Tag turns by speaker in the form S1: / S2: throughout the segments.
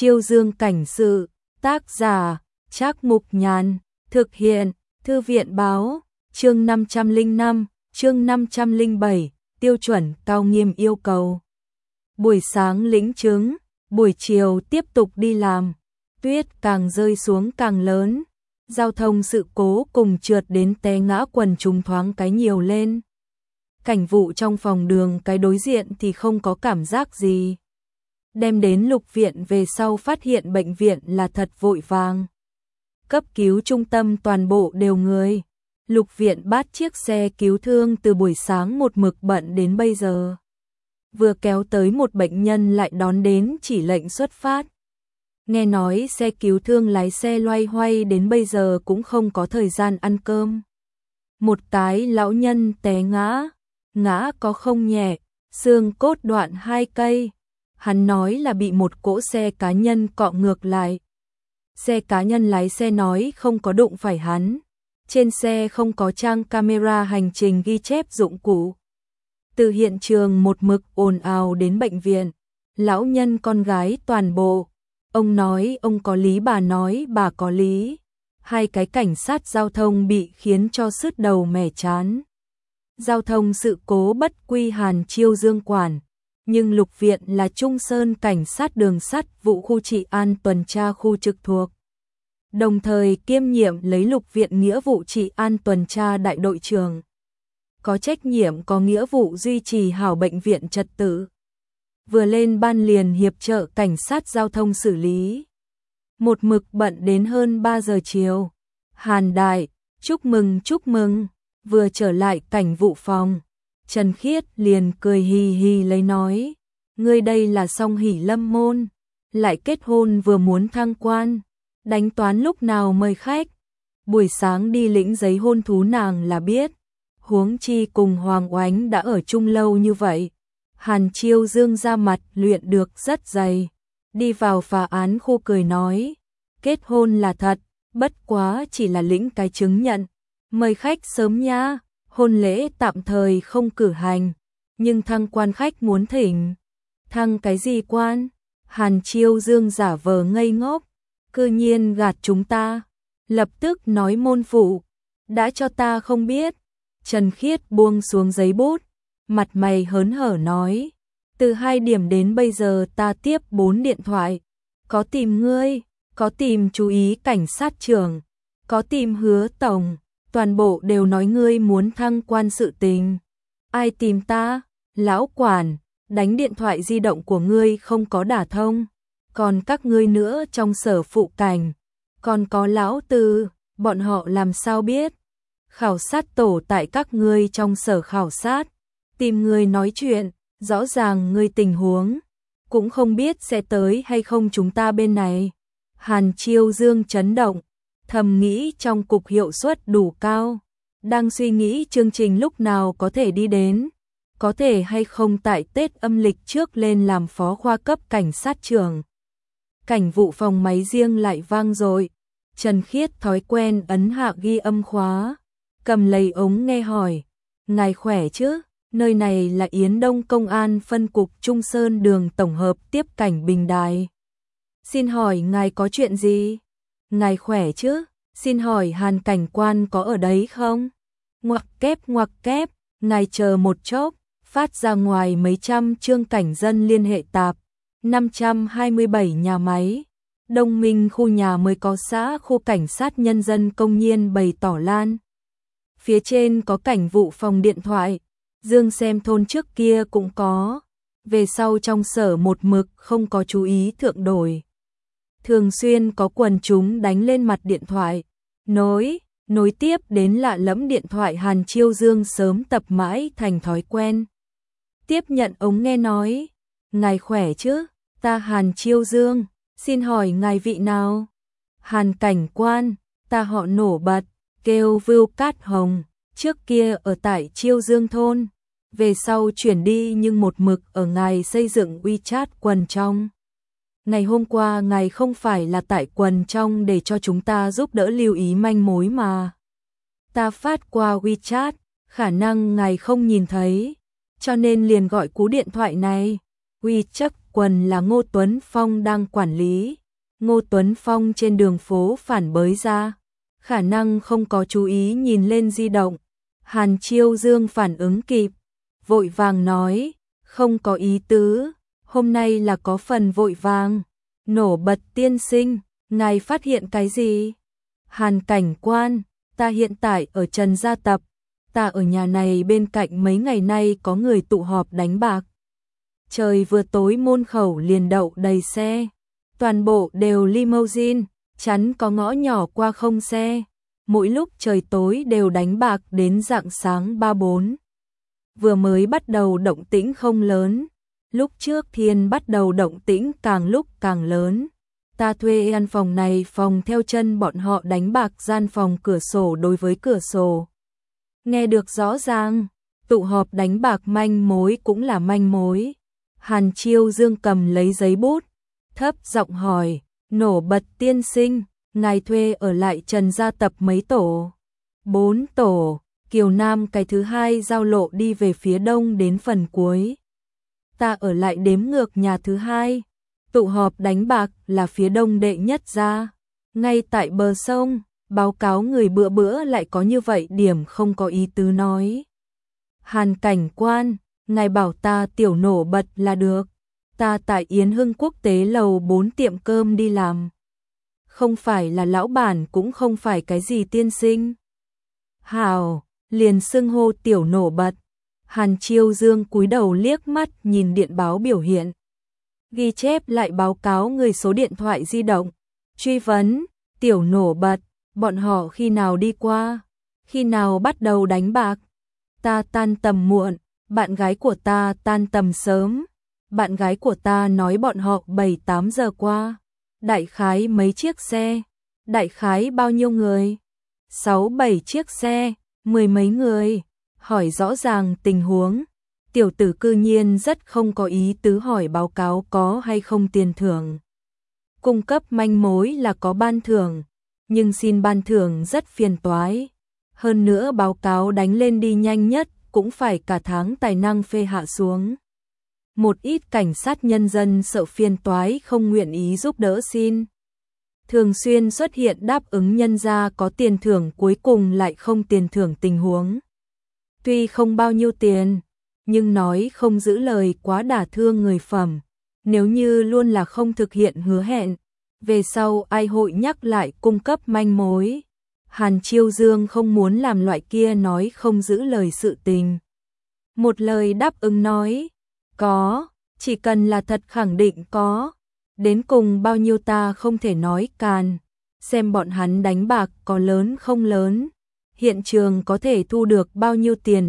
S1: Chiêu Dương cảnh sự, tác giả, Trác Mục Nhàn, thực hiện, Thư viện báo, chương 505, chương 507, tiêu chuẩn cao nghiêm yêu cầu. Buổi sáng lĩnh chứng, buổi chiều tiếp tục đi làm, tuyết càng rơi xuống càng lớn, giao thông sự cố cùng trượt đến té ngã quần chúng thoáng cái nhiều lên. Cảnh vụ trong phòng đường cái đối diện thì không có cảm giác gì. Đem đến lục viện về sau phát hiện bệnh viện là thật vội vàng. Cấp cứu trung tâm toàn bộ đều người. Lục viện bắt chiếc xe cứu thương từ buổi sáng một mực bận đến bây giờ. Vừa kéo tới một bệnh nhân lại đón đến chỉ lệnh xuất phát. Nghe nói xe cứu thương lái xe loay hoay đến bây giờ cũng không có thời gian ăn cơm. Một cái lão nhân té ngã có không nhẹ, xương cốt đoạn 2 cây. Hắn nói là bị một cỗ xe cá nhân cọ ngược lại. Xe cá nhân lái xe nói không có đụng phải hắn. Trên xe không có trang camera hành trình ghi chép dụng cụ. Từ hiện trường một mực ồn ào đến bệnh viện. Lão nhân con gái toàn bộ. Ông nói ông có lý, bà nói bà có lý. Hai cái cảnh sát giao thông bị khiến cho sứt đầu mẻ chán. Giao thông sự cố bất quy Hàn Chiêu Dương quản. Nhưng lục viện là Trung Sơn cảnh sát đường sắt vụ khu trị an tuần tra khu trực thuộc. Đồng thời kiêm nhiệm lấy lục viện nghĩa vụ trị an tuần tra đại đội trưởng. Có trách nhiệm có nghĩa vụ duy trì hảo bệnh viện trật tự. Vừa lên ban liền hiệp trợ cảnh sát giao thông xử lý. Một mực bận đến hơn 3 giờ chiều. Hàn đại, chúc mừng, vừa trở lại cảnh vụ phòng. Trần Khiết liền cười hì hì lấy nói, ngươi đây là song hỷ lâm môn, lại kết hôn vừa muốn thăng quan, đánh toán lúc nào mời khách. Buổi sáng đi lĩnh giấy hôn thú nàng là biết, huống chi cùng Hoàng Oánh đã ở chung lâu như vậy. Hàn Chiêu Dương ra mặt luyện được rất dày, đi vào phá án khu cười nói, kết hôn là thật, bất quá chỉ là lĩnh cái chứng nhận, mời khách sớm nha. Hôn lễ tạm thời không cử hành, nhưng thăng quan khách muốn thỉnh. Thăng cái gì quan? Hàn Chiêu Dương giả vờ ngây ngốc, cư nhiên gạt chúng ta. Lập tức nói môn phụ, đã cho ta không biết. Trần Khiết buông xuống giấy bút, mặt mày hớn hở nói, từ 2 điểm đến bây giờ ta tiếp 4 điện thoại. Có tìm ngươi, có tìm chú ý cảnh sát trưởng, có tìm Hứa tổng. Toàn bộ đều nói ngươi muốn thăng quan sự tình. Ai tìm ta? Lão quản, đánh điện thoại di động của ngươi không có đả thông. Còn các ngươi nữa trong sở phụ cảnh. Còn có lão Từ, bọn họ làm sao biết? Khảo sát tổ tại các ngươi trong sở khảo sát. Tìm ngươi nói chuyện, rõ ràng ngươi tình huống. Cũng không biết sẽ tới hay không chúng ta bên này. Hàn Chiêu Dương chấn động. Thầm nghĩ trong cục hiệu suất đủ cao, đang suy nghĩ chương trình lúc nào có thể đi đến, có thể hay không tại Tết âm lịch trước lên làm phó khoa cấp cảnh sát trưởng. Cảnh vụ phòng máy riêng lại vang rồi, Trần Khiết thói quen ấn hạ ghi âm khóa, cầm lấy ống nghe hỏi, ngài khỏe chứ, nơi này là Yến Đông Công an phân cục Trung Sơn đường tổng hợp tiếp cảnh Bình Đài. Xin hỏi ngài có chuyện gì? Ngài khỏe chứ? Xin hỏi Hàn cảnh quan có ở đấy không? Ngoặc kép, ngài chờ một chốc, phát ra ngoài mấy trăm chương cảnh dân liên hệ tạp, 527 nhà máy. Đông Minh khu nhà mới có xã khu cảnh sát nhân dân công nhiên bày tỏ lan. Phía trên có cảnh vụ phòng điện thoại, Dương xem thôn trước kia cũng có. Về sau trong sở một mực không có chú ý thượng đổi. Thường xuyên có quần chúng đánh lên mặt điện thoại, nối tiếp đến lạ lẫm điện thoại. Hàn Chiêu Dương sớm tập mãi thành thói quen. Tiếp nhận ống nghe nói, ngài khỏe chứ, ta Hàn Chiêu Dương, xin hỏi ngài vị nào? Hàn cảnh quan, ta họ nổ bật, kêu Vưu Cát Hồng, trước kia ở tại Chiêu Dương thôn, về sau chuyển đi nhưng một mực ở ngài xây dựng WeChat quần trong. Ngày hôm qua ngài không phải là tại quần trong để cho chúng ta giúp đỡ lưu ý manh mối mà. Ta phát qua WeChat, khả năng ngài không nhìn thấy, cho nên liền gọi cú điện thoại này. Quy chắc quần là Ngô Tuấn Phong đang quản lý. Ngô Tuấn Phong trên đường phố phản bới ra, khả năng không có chú ý nhìn lên di động. Hàn Chiêu Dương phản ứng kịp, vội vàng nói, không có ý tứ, hôm nay là có phần vội vàng. Nổ bật tiên sinh, ngài phát hiện cái gì? Hàn cảnh quan, ta hiện tại ở Trần Gia Tập, ta ở nhà này bên cạnh mấy ngày nay có người tụ họp đánh bạc. Trời vừa tối môn khẩu liền đậu đầy xe, toàn bộ đều limousine, chắn có ngõ nhỏ qua không xe. Mỗi lúc trời tối đều đánh bạc đến rạng sáng 3-4. Vừa mới bắt đầu động tĩnh không lớn, lúc trước Thiên bắt đầu động tĩnh càng lúc càng lớn. Ta thuê căn phòng này phòng theo chân bọn họ đánh bạc, gian phòng cửa sổ đối với cửa sổ. Nghe được rõ ràng, tụ họp đánh bạc manh mối cũng là manh mối. Hàn Chiêu Dương cầm lấy giấy bút, thấp giọng hỏi, nổ bật tiên sinh, ngài thuê ở lại Trần Gia Tập mấy tổ? 4 tổ, Kiều Nam cái thứ hai giao lộ đi về phía đông đến phần cuối. Ta ở lại đếm ngược nhà thứ hai, tụ họp đánh bạc là phía đông đệ nhất ra, ngay tại bờ sông, báo cáo người bữa bữa lại có như vậy điểm không có ý tứ nói. Hàn cảnh quan, ngài bảo ta tiểu nổ bật là được, ta tại Yến Hưng Quốc tế lầu 4 tiệm cơm đi làm. Không phải là lão bản cũng không phải cái gì tiên sinh. Hào, liền xưng hô tiểu nổ bật. Hàn Chiêu Dương cúi đầu liếc mắt nhìn điện báo biểu hiện. Ghi chép lại báo cáo người số điện thoại di động. Truy vấn, tiểu nổ bật, bọn họ khi nào đi qua? Khi nào bắt đầu đánh bạc? Ta tan tầm muộn, bạn gái của ta tan tầm sớm. Bạn gái của ta nói bọn họ 7-8 giờ qua. Đại khái mấy chiếc xe? Đại khái bao nhiêu người? 6-7 chiếc xe, 10 mấy người. Hỏi rõ ràng tình huống. Tiểu tử cư nhiên rất không có ý tứ hỏi báo cáo có hay không tiền thưởng. Cung cấp manh mối là có ban thưởng, nhưng xin ban thưởng rất phiền toái. Hơn nữa báo cáo đánh lên đi nhanh nhất cũng phải cả tháng tài năng phê hạ xuống. Một ít cảnh sát nhân dân sợ phiền toái không nguyện ý giúp đỡ xin. Thường xuyên xuất hiện đáp ứng nhân ra có tiền thưởng cuối cùng lại không tiền thưởng tình huống. Tuy không bao nhiêu tiền, nhưng nói không giữ lời quá đả thương người phẩm. Nếu như luôn là không thực hiện hứa hẹn, về sau ai hội nhắc lại cung cấp manh mối. Hàn Chiêu Dương không muốn làm loại kia nói không giữ lời sự tình. Một lời đáp ứng nói, có, chỉ cần là thật khẳng định có. Đến cùng bao nhiêu ta không thể nói càn, xem bọn hắn đánh bạc có lớn không lớn. Hiện trường có thể thu được bao nhiêu tiền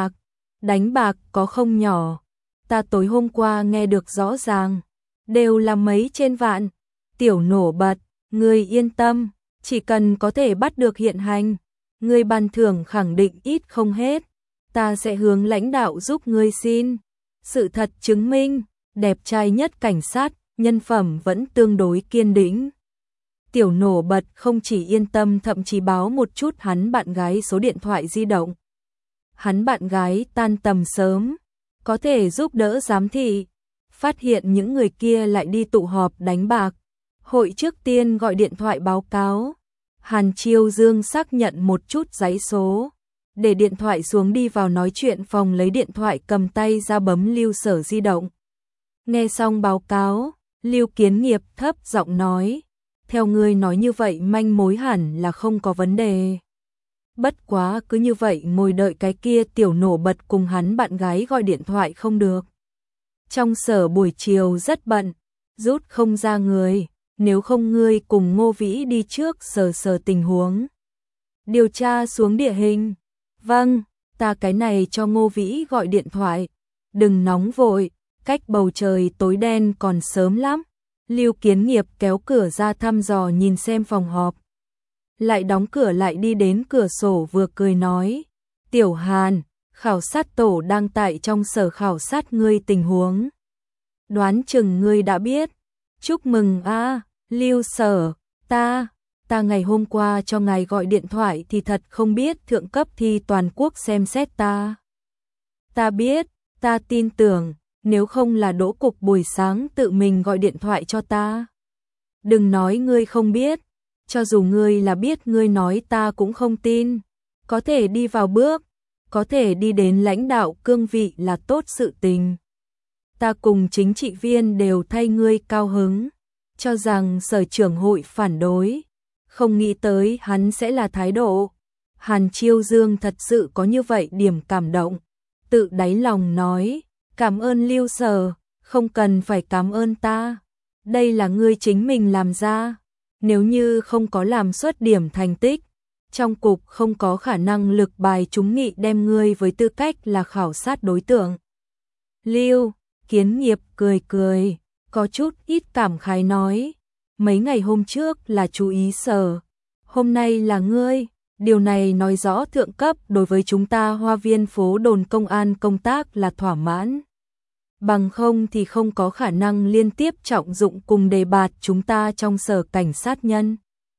S1: đánh bạc có không nhỏ. Ta tối hôm qua nghe được rõ ràng, đều là mấy trên vạn. Tiểu nổ bật, ngươi yên tâm, chỉ cần có thể bắt được hiện hành, ngươi ban thưởng khẳng định ít không hết. Ta sẽ hướng lãnh đạo giúp ngươi xin. Sự thật chứng minh, đẹp trai nhất cảnh sát, nhân phẩm vẫn tương đối kiên định. Tiểu nổ bật không chỉ yên tâm thậm chí báo một chút hắn bạn gái số điện thoại di động. Hắn bạn gái tan tầm sớm, có thể giúp đỡ giám thị, phát hiện những người kia lại đi tụ họp đánh bạc. Hội trước tiên gọi điện thoại báo cáo. Hàn Chiêu Dương xác nhận một chút giấy số, để điện thoại xuống đi vào nói chuyện phòng lấy điện thoại cầm tay ra bấm lưu sở di động. Nghe xong báo cáo, Lưu Kiến Nghiệp thấp giọng nói, theo ngươi nói như vậy manh mối hẳn là không có vấn đề. Bất quá cứ như vậy ngồi đợi cái kia tiểu nổ bật cùng hắn bạn gái gọi điện thoại không được. Trong sở buổi chiều rất bận, rút không ra người, nếu không ngươi cùng Ngô Vĩ đi trước sờ tình huống. Điều tra xuống địa hình. Vâng, ta cái này cho Ngô Vĩ gọi điện thoại. Đừng nóng vội, cách bầu trời tối đen còn sớm lắm. Lưu Kiến Nghiệp kéo cửa ra thăm dò nhìn xem phòng họp. Lại đóng cửa lại đi đến cửa sổ vừa cười nói. Tiểu Hàn, khảo sát tổ đang tại trong sở khảo sát ngươi tình huống. Đoán chừng ngươi đã biết. Chúc mừng a, Lưu sở, ta ngày hôm qua cho ngài gọi điện thoại thì thật không biết thượng cấp thi toàn quốc xem xét ta. Ta biết, ta tin tưởng, nếu không là Đỗ Cục buổi sáng tự mình gọi điện thoại cho ta. Đừng nói ngươi không biết, cho dù ngươi là biết ngươi nói ta cũng không tin. Có thể đi vào bước, có thể đi đến lãnh đạo cương vị là tốt sự tình. Ta cùng chính trị viên đều thay ngươi cao hứng, cho rằng sở trưởng hội phản đối, không nghĩ tới hắn sẽ là thái độ. Hàn Chiêu Dương thật sự có như vậy điểm cảm động, tự đáy lòng nói, cảm ơn Lưu Sở, không cần phải cảm ơn ta, đây là ngươi chính mình làm ra, nếu như không có làm xuất điểm thành tích, trong cục không có khả năng lực bài trúng nghị đem ngươi với tư cách là khảo sát đối tượng. Lưu Kiến Nghiệp cười cười, có chút ít cảm khái nói, mấy ngày hôm trước là chú ý Sở, hôm nay là ngươi, điều này nói rõ thượng cấp đối với chúng ta Hoa Viên phố đồn công an công tác là thỏa mãn. Bằng không thì không có khả năng liên tiếp trọng dụng cùng đề bạt chúng ta trong sở cảnh sát nhân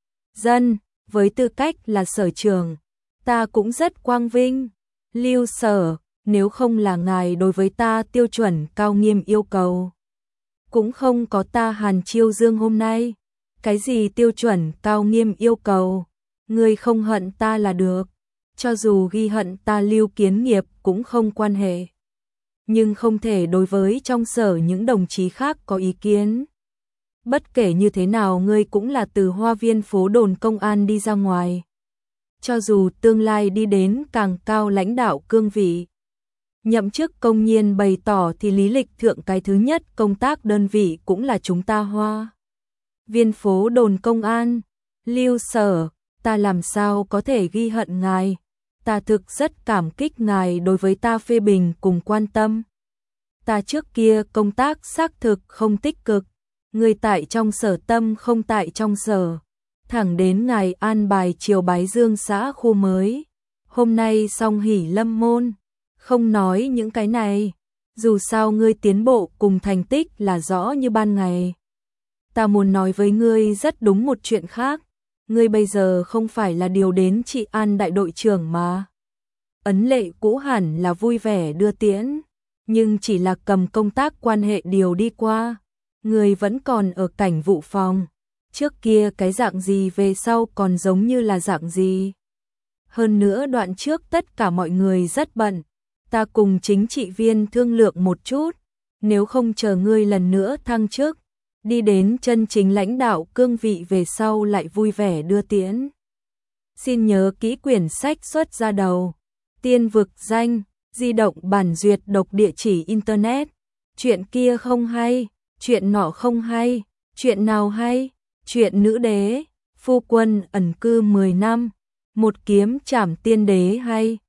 S1: dân, với tư cách là sở trưởng, ta cũng rất quang vinh. Lưu Sở, nếu không là ngài đối với ta tiêu chuẩn cao nghiêm yêu cầu, cũng không có ta Hàn Chiêu Dương hôm nay. Cái gì tiêu chuẩn cao nghiêm yêu cầu, ngươi không hận ta là được, cho dù ghi hận ta Lưu Kiến Nghiệp cũng không quan hệ. Nhưng không thể đối với trong sở những đồng chí khác có ý kiến. Bất kể như thế nào ngươi cũng là từ Hoa Viên phố đồn công an đi ra ngoài. Cho dù tương lai đi đến càng cao lãnh đạo cương vị, nhậm chức công nhiên bày tỏ thì lý lịch thượng cái thứ nhất công tác đơn vị cũng là chúng ta Hoa Viên phố đồn công an. Lưu Sở, ta làm sao có thể ghi hận ngài, ta thực rất cảm kích ngài đối với ta phê bình cùng quan tâm. Ta trước kia công tác xác thực không tích cực, người tại trong sở tâm không tại trong sở, thẳng đến ngài an bài chiều Bái Dương xã khu mới, hôm nay song hỷ lâm môn, không nói những cái này, dù sao ngươi tiến bộ cùng thành tích là rõ như ban ngày. Ta muốn nói với ngươi rất đúng một chuyện khác, ngươi bây giờ không phải là điều đến trị an đại đội trưởng mà. Ấn lệ cũ hẳn là vui vẻ đưa tiễn, nhưng chỉ là cầm công tác quan hệ điều đi qua, ngươi vẫn còn ở cảnh vụ phòng, trước kia cái dạng gì về sau còn giống như là dạng gì. Hơn nữa đoạn trước tất cả mọi người rất bận, ta cùng chính trị viên thương lượng một chút, nếu không chờ ngươi lần nữa thăng chức, đi đến chân chính lãnh đạo cương vị về sau lại vui vẻ đưa tiễn. Xin nhớ kỹ quyển sách xuất ra đầu, tiên vực danh, di động bản duyệt độc địa chỉ internet, chuyện kia không hay, chuyện nọ không hay, chuyện nào hay, chuyện nữ đế, phu quân ẩn cư 10 năm, một kiếm trảm tiên đế hay.